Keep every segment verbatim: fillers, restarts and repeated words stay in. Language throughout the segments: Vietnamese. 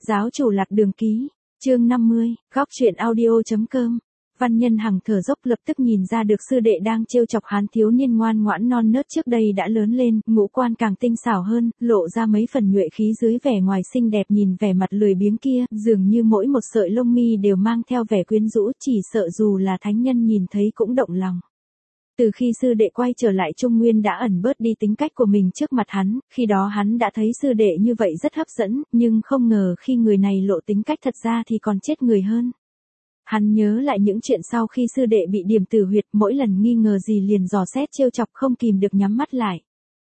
Giáo chủ lạc đường ký, chương năm mươi, góc truyện audio.com. Văn Nhân Hằng thở dốc lập tức nhìn ra được sư đệ đang trêu chọc hắn thiếu niên ngoan ngoãn non nớt trước đây đã lớn lên, ngũ quan càng tinh xảo hơn, lộ ra mấy phần nhuệ khí dưới vẻ ngoài xinh đẹp nhìn vẻ mặt lười biếng kia, dường như mỗi một sợi lông mi đều mang theo vẻ quyến rũ, chỉ sợ dù là thánh nhân nhìn thấy cũng động lòng. Từ khi sư đệ quay trở lại Trung Nguyên đã ẩn bớt đi tính cách của mình trước mặt hắn, khi đó hắn đã thấy sư đệ như vậy rất hấp dẫn, nhưng không ngờ khi người này lộ tính cách thật ra thì còn chết người hơn. Hắn nhớ lại những chuyện sau khi sư đệ bị điểm tử huyệt, mỗi lần nghi ngờ gì liền dò xét trêu chọc không kìm được nhắm mắt lại.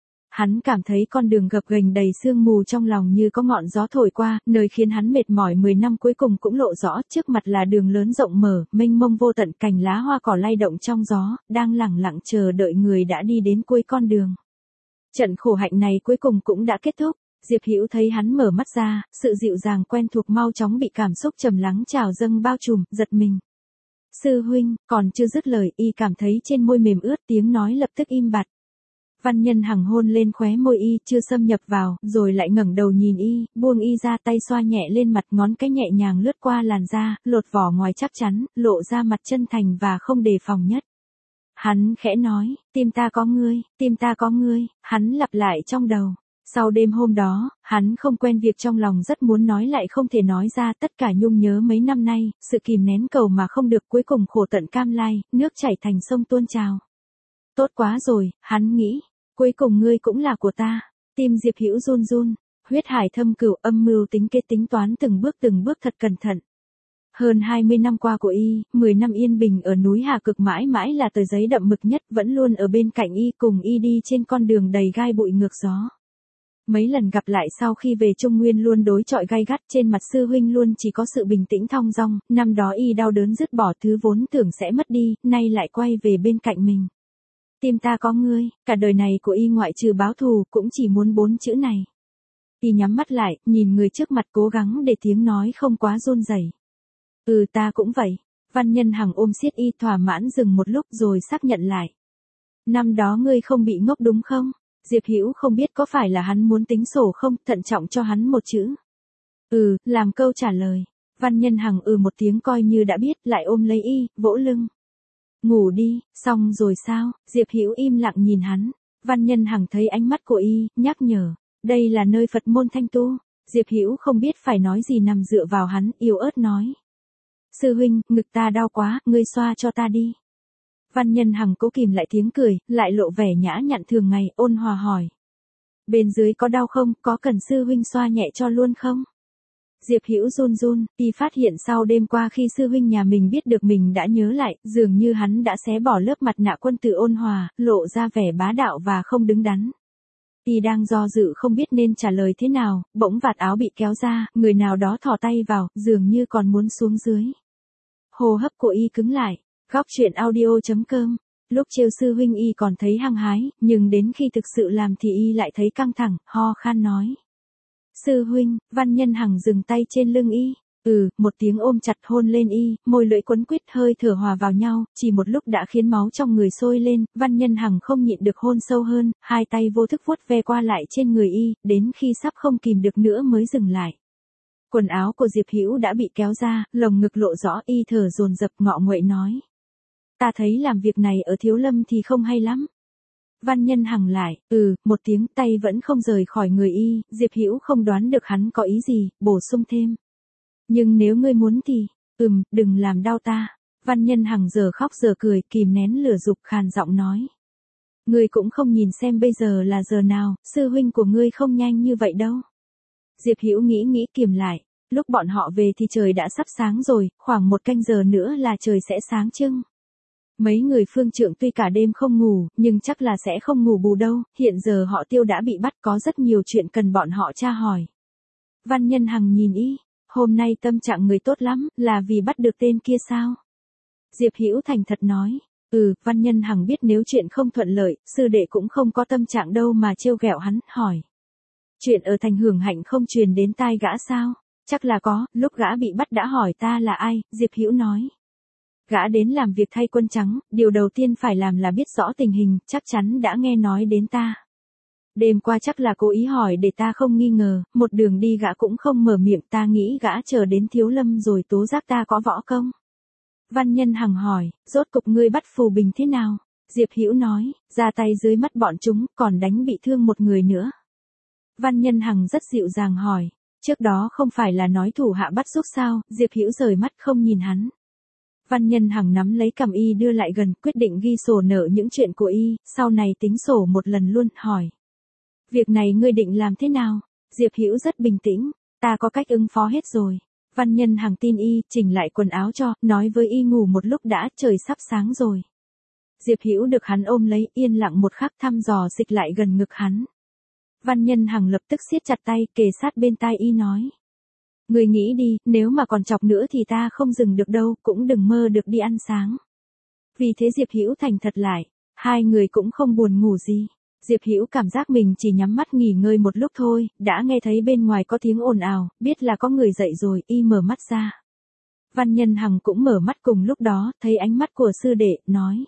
Hắn cảm thấy con đường gập ghềnh đầy sương mù trong lòng như có ngọn gió thổi qua, nơi khiến hắn mệt mỏi mười năm cuối cùng cũng lộ rõ, trước mặt là đường lớn rộng mở, mênh mông vô tận, cành lá hoa cỏ lay động trong gió, đang lẳng lặng chờ đợi người đã đi đến cuối con đường. Trận khổ hạnh này cuối cùng cũng đã kết thúc. Diệp Hữu thấy hắn mở mắt ra, sự dịu dàng quen thuộc mau chóng bị cảm xúc trầm lắng trào dâng bao trùm, giật mình. Sư huynh, còn chưa dứt lời, y cảm thấy trên môi mềm ướt, tiếng nói lập tức im bặt. Văn Nhân Hằng hôn lên khóe môi y, chưa xâm nhập vào, rồi lại ngẩng đầu nhìn y, buông y ra, tay xoa nhẹ lên mặt, ngón cái nhẹ nhàng lướt qua làn da, lột vỏ ngoài chắc chắn, lộ ra mặt chân thành và không đề phòng nhất. Hắn khẽ nói, tim ta có ngươi, tim ta có ngươi, hắn lặp lại trong đầu. Sau đêm hôm đó, hắn không quen việc trong lòng rất muốn nói lại không thể nói ra, tất cả nhung nhớ mấy năm nay, sự kìm nén cầu mà không được, cuối cùng khổ tận cam lai, nước chảy thành sông tuôn trào. Tốt quá rồi, hắn nghĩ, cuối cùng ngươi cũng là của ta. Tim Diệp Hữu run run, huyết hải thâm cửu, âm mưu tính kế tính toán từng bước từng bước thật cẩn thận. Hơn hai mươi năm qua của y, mười năm yên bình ở núi Hà Cực mãi mãi là tờ giấy đậm mực nhất, vẫn luôn ở bên cạnh y, cùng y đi trên con đường đầy gai bụi ngược gió. Mấy lần gặp lại sau khi về Trung Nguyên luôn đối chọi gay gắt, trên mặt sư huynh luôn chỉ có sự bình tĩnh thong dong, năm đó y đau đớn dứt bỏ thứ vốn tưởng sẽ mất đi, nay lại quay về bên cạnh mình. Tim ta có ngươi, cả đời này của y ngoại trừ báo thù, cũng chỉ muốn bốn chữ này. Y nhắm mắt lại, nhìn người trước mặt cố gắng để tiếng nói không quá run rẩy. Ừ ta cũng vậy. Văn Nhân Hằng ôm siết y thỏa mãn dừng một lúc rồi xác nhận lại. Năm đó ngươi không bị ngốc đúng không? Diệp Hữu không biết có phải là hắn muốn tính sổ không, thận trọng cho hắn một chữ. Ừ, làm câu trả lời. Văn Nhân Hằng ừ một tiếng coi như đã biết, lại ôm lấy y, vỗ lưng. Ngủ đi, xong rồi sao? Diệp Hữu im lặng nhìn hắn. Văn Nhân Hằng thấy ánh mắt của y, nhắc nhở. Đây là nơi Phật môn thanh tu. Diệp Hữu không biết phải nói gì, nằm dựa vào hắn, yếu ớt nói. Sư huynh, ngực ta đau quá, ngươi xoa cho ta đi. Văn Nhân Hằng cố kìm lại tiếng cười, lại lộ vẻ nhã nhặn thường ngày, ôn hòa hỏi. Bên dưới có đau không, có cần sư huynh xoa nhẹ cho luôn không? Diệp Hữu run run, y phát hiện sau đêm qua khi sư huynh nhà mình biết được mình đã nhớ lại, dường như hắn đã xé bỏ lớp mặt nạ quân tử ôn hòa, lộ ra vẻ bá đạo và không đứng đắn. Y đang do dự không biết nên trả lời thế nào, bỗng vạt áo bị kéo ra, người nào đó thò tay vào, dường như còn muốn xuống dưới. Hô hấp của y cứng lại. Góc truyện audio.com. Lúc trêu sư huynh y còn thấy hăng hái, nhưng đến khi thực sự làm thì y lại thấy căng thẳng, ho khan nói. Sư huynh, Văn Nhân Hằng dừng tay trên lưng y. Ừ, một tiếng ôm chặt hôn lên y, môi lưỡi quấn quýt, hơi thở hòa vào nhau, chỉ một lúc đã khiến máu trong người sôi lên, Văn Nhân Hằng không nhịn được hôn sâu hơn, hai tay vô thức vuốt ve qua lại trên người y, đến khi sắp không kìm được nữa mới dừng lại. Quần áo của Diệp Hữu đã bị kéo ra, lồng ngực lộ rõ, y thở dồn dập ngọ nguậy nói. Ta thấy làm việc này ở Thiếu Lâm thì không hay lắm. Văn Nhân Hằng lại, ừ, một tiếng, tay vẫn không rời khỏi người y, Diệp Hữu không đoán được hắn có ý gì, bổ sung thêm. Nhưng nếu ngươi muốn thì, ừm, đừng làm đau ta. Văn Nhân Hằng giờ khóc giờ cười, kìm nén lửa dục, khàn giọng nói. Ngươi cũng không nhìn xem bây giờ là giờ nào, sư huynh của ngươi không nhanh như vậy đâu. Diệp Hữu nghĩ nghĩ kiềm lại. Lúc bọn họ về thì trời đã sắp sáng rồi, khoảng một canh giờ nữa là trời sẽ sáng trưng. Mấy người phương trượng tuy cả đêm không ngủ, nhưng chắc là sẽ không ngủ bù đâu, hiện giờ họ Tiêu đã bị bắt, có rất nhiều chuyện cần bọn họ tra hỏi. Văn Nhân Hằng nhìn y, hôm nay tâm trạng người tốt lắm, là vì bắt được tên kia sao? Diệp Hữu thành thật nói, ừ, Văn Nhân Hằng biết nếu chuyện không thuận lợi, sư đệ cũng không có tâm trạng đâu mà trêu ghẹo hắn, hỏi. Chuyện ở thành Hưởng Hạnh không truyền đến tai gã sao? Chắc là có, lúc gã bị bắt đã hỏi ta là ai, Diệp Hữu nói. Gã đến làm việc thay quân trắng, điều đầu tiên phải làm là biết rõ tình hình, chắc chắn đã nghe nói đến ta. Đêm qua chắc là cố ý hỏi để ta không nghi ngờ, một đường đi gã cũng không mở miệng, ta nghĩ gã chờ đến Thiếu Lâm rồi tố giác ta có võ công. Văn Nhân Hằng hỏi, rốt cục ngươi bắt Phù Bình thế nào? Diệp Hữu nói, ra tay dưới mắt bọn chúng, còn đánh bị thương một người nữa. Văn Nhân Hằng rất dịu dàng hỏi, trước đó không phải là nói thủ hạ bắt giúp sao? Diệp Hữu rời mắt không nhìn hắn. Văn Nhân Hằng nắm lấy cằm y đưa lại gần, quyết định ghi sổ nợ những chuyện của y, sau này tính sổ một lần luôn, hỏi. Việc này ngươi định làm thế nào? Diệp Hữu rất bình tĩnh, ta có cách ứng phó hết rồi. Văn Nhân Hằng tin y, chỉnh lại quần áo cho, nói với y ngủ một lúc đã, trời sắp sáng rồi. Diệp Hữu được hắn ôm lấy, yên lặng một khắc, thăm dò dịch lại gần ngực hắn. Văn Nhân Hằng lập tức siết chặt tay, kề sát bên tai y nói. Ngươi nghĩ đi, nếu mà còn chọc nữa thì ta không dừng được đâu, cũng đừng mơ được đi ăn sáng. Vì thế Diệp Hữu thành thật lại, hai người cũng không buồn ngủ gì. Diệp Hữu cảm giác mình chỉ nhắm mắt nghỉ ngơi một lúc thôi, đã nghe thấy bên ngoài có tiếng ồn ào, biết là có người dậy rồi, y mở mắt ra. Văn Nhân Hằng cũng mở mắt cùng lúc đó, thấy ánh mắt của sư đệ, nói.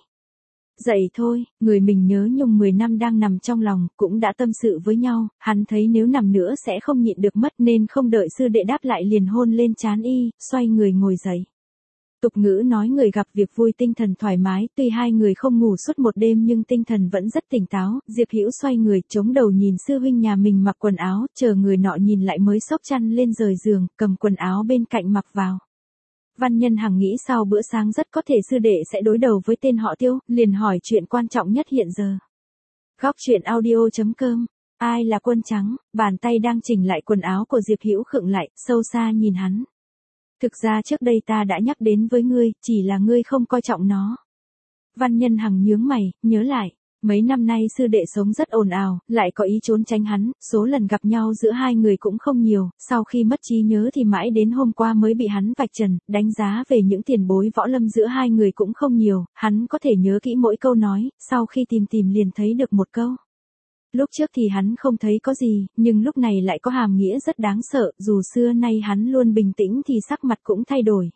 Dậy thôi, người mình nhớ nhung mười năm đang nằm trong lòng, cũng đã tâm sự với nhau, hắn thấy nếu nằm nữa sẽ không nhịn được mất nên không đợi sư đệ đáp lại liền hôn lên trán y, xoay người ngồi dậy. Tục ngữ nói người gặp việc vui tinh thần thoải mái, tuy hai người không ngủ suốt một đêm nhưng tinh thần vẫn rất tỉnh táo, Diệp Hữu xoay người, chống đầu nhìn sư huynh nhà mình mặc quần áo, chờ người nọ nhìn lại mới xốc chăn lên rời giường, cầm quần áo bên cạnh mặc vào. Văn Nhân Hằng nghĩ sau bữa sáng rất có thể sư đệ sẽ đối đầu với tên họ Tiêu, liền hỏi chuyện quan trọng nhất hiện giờ. Góc truyện audio chấm com, ai là Quân Trắng? Bàn tay đang chỉnh lại quần áo của Diệp Hữu khựng lại, sâu xa nhìn hắn. Thực ra trước đây ta đã nhắc đến với ngươi, chỉ là ngươi không coi trọng nó. Văn Nhân Hằng nhướng mày, nhớ lại. Mấy năm nay sư đệ sống rất ồn ào, lại có ý trốn tránh hắn, số lần gặp nhau giữa hai người cũng không nhiều, sau khi mất trí nhớ thì mãi đến hôm qua mới bị hắn vạch trần, đánh giá về những tiền bối võ lâm giữa hai người cũng không nhiều, hắn có thể nhớ kỹ mỗi câu nói, sau khi tìm tìm liền thấy được một câu. Lúc trước thì hắn không thấy có gì, nhưng lúc này lại có hàm nghĩa rất đáng sợ, dù xưa nay hắn luôn bình tĩnh thì sắc mặt cũng thay đổi.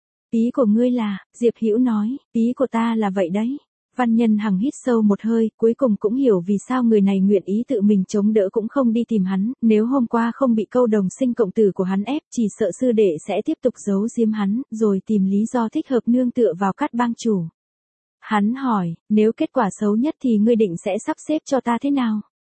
Ý của ngươi là, Diệp Hữu nói, ý của ta là vậy đấy. Văn Nhân Hằng hít sâu một hơi, cuối cùng cũng hiểu vì sao người này nguyện ý tự mình chống đỡ cũng không đi tìm hắn, nếu hôm qua không bị câu đồng sinh cộng tử của hắn ép, chỉ sợ sư đệ sẽ tiếp tục giấu giếm hắn, rồi tìm lý do thích hợp nương tựa vào Cát Bang chủ. Hắn hỏi, nếu kết quả xấu nhất thì ngươi định sẽ sắp xếp cho ta thế nào?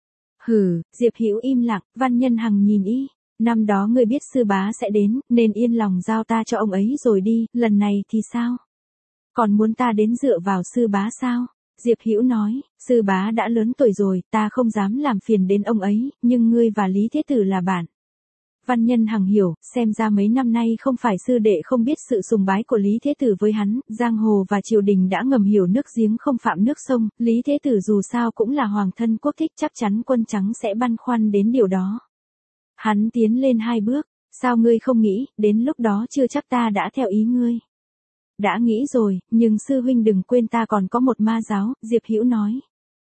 Hừ, Diệp Hữu im lặng, Văn Nhân Hằng nhìn y. Năm đó ngươi biết sư bá sẽ đến, nên yên lòng giao ta cho ông ấy rồi đi, lần này thì sao? Còn muốn ta đến dựa vào sư bá sao? Diệp Hữu nói, sư bá đã lớn tuổi rồi, ta không dám làm phiền đến ông ấy, nhưng ngươi và Lý Thế Tử là bạn. Văn Nhân Hằng hiểu, xem ra mấy năm nay không phải sư đệ không biết sự sùng bái của Lý Thế Tử với hắn, giang hồ và triều đình đã ngầm hiểu nước giếng không phạm nước sông, Lý Thế Tử dù sao cũng là hoàng thân quốc thích, chắc chắn Quân Trắng sẽ băn khoăn đến điều đó. Hắn tiến lên hai bước, sao ngươi không nghĩ, đến lúc đó chưa chắc ta đã theo ý ngươi. Đã nghĩ rồi, nhưng sư huynh đừng quên ta còn có một ma giáo, Diệp Hữu nói.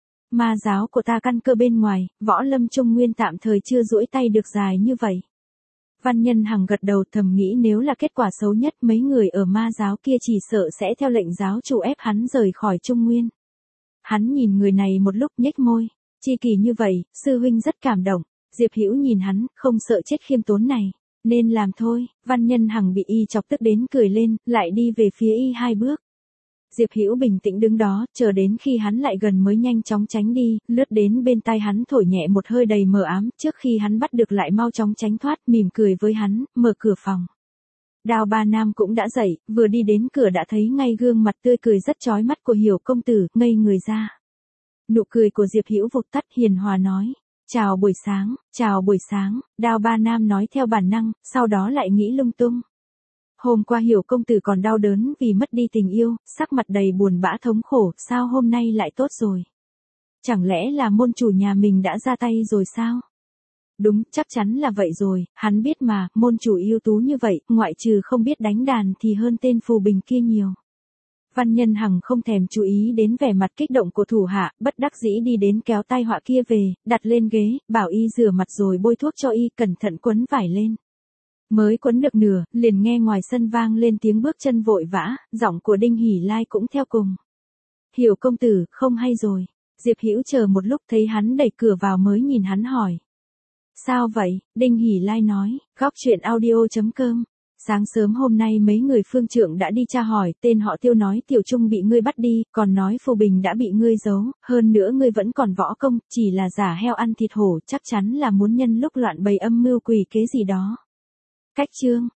Ma giáo của ta căn cơ bên ngoài, võ lâm trung nguyên tạm thời chưa duỗi tay được dài như vậy. Văn Nhân Hằng gật đầu thầm nghĩ nếu là kết quả xấu nhất mấy người ở ma giáo kia chỉ sợ sẽ theo lệnh giáo chủ ép hắn rời khỏi trung nguyên. Hắn nhìn người này một lúc nhếch môi, chi kỳ như vậy, sư huynh rất cảm động, Diệp Hữu nhìn hắn, không sợ chết khiêm tốn này. Nên làm thôi, Văn Nhân Hằng bị y chọc tức đến cười lên, lại đi về phía y hai bước. Diệp Hữu bình tĩnh đứng đó, chờ đến khi hắn lại gần mới nhanh chóng tránh đi, lướt đến bên tai hắn thổi nhẹ một hơi đầy mờ ám, trước khi hắn bắt được lại mau chóng tránh thoát, mỉm cười với hắn, mở cửa phòng. Đào Ba Nam cũng đã dậy, vừa đi đến cửa đã thấy ngay gương mặt tươi cười rất chói mắt của Hiểu công tử, ngây người ra. Nụ cười của Diệp Hữu vụt tắt, hiền hòa nói. Chào buổi sáng, chào buổi sáng, Đào Ba Nam nói theo bản năng, sau đó lại nghĩ lung tung. Hôm qua Hiểu công tử còn đau đớn vì mất đi tình yêu, sắc mặt đầy buồn bã thống khổ, sao hôm nay lại tốt rồi? Chẳng lẽ là môn chủ nhà mình đã ra tay rồi sao? Đúng, chắc chắn là vậy rồi, hắn biết mà, môn chủ ưu tú như vậy, ngoại trừ không biết đánh đàn thì hơn tên Phù Bình kia nhiều. Văn Nhân Hằng không thèm chú ý đến vẻ mặt kích động của thủ hạ, bất đắc dĩ đi đến kéo tai họa kia về, đặt lên ghế, bảo y rửa mặt rồi bôi thuốc cho y, cẩn thận quấn vải lên. Mới quấn được nửa, liền nghe ngoài sân vang lên tiếng bước chân vội vã, giọng của Đinh Hỷ Lai cũng theo cùng. Hiểu công tử, không hay rồi. Diệp Hữu chờ một lúc thấy hắn đẩy cửa vào mới nhìn hắn hỏi. Sao vậy? Đinh Hỷ Lai nói, góc chuyện audio.com. Sáng sớm hôm nay mấy người phương trượng đã đi tra hỏi, tên họ Tiêu nói Tiểu Trung bị ngươi bắt đi, còn nói Phù Bình đã bị ngươi giấu, hơn nữa ngươi vẫn còn võ công, chỉ là giả heo ăn thịt hổ, chắc chắn là muốn nhân lúc loạn bày âm mưu quỷ kế gì đó. Cách chương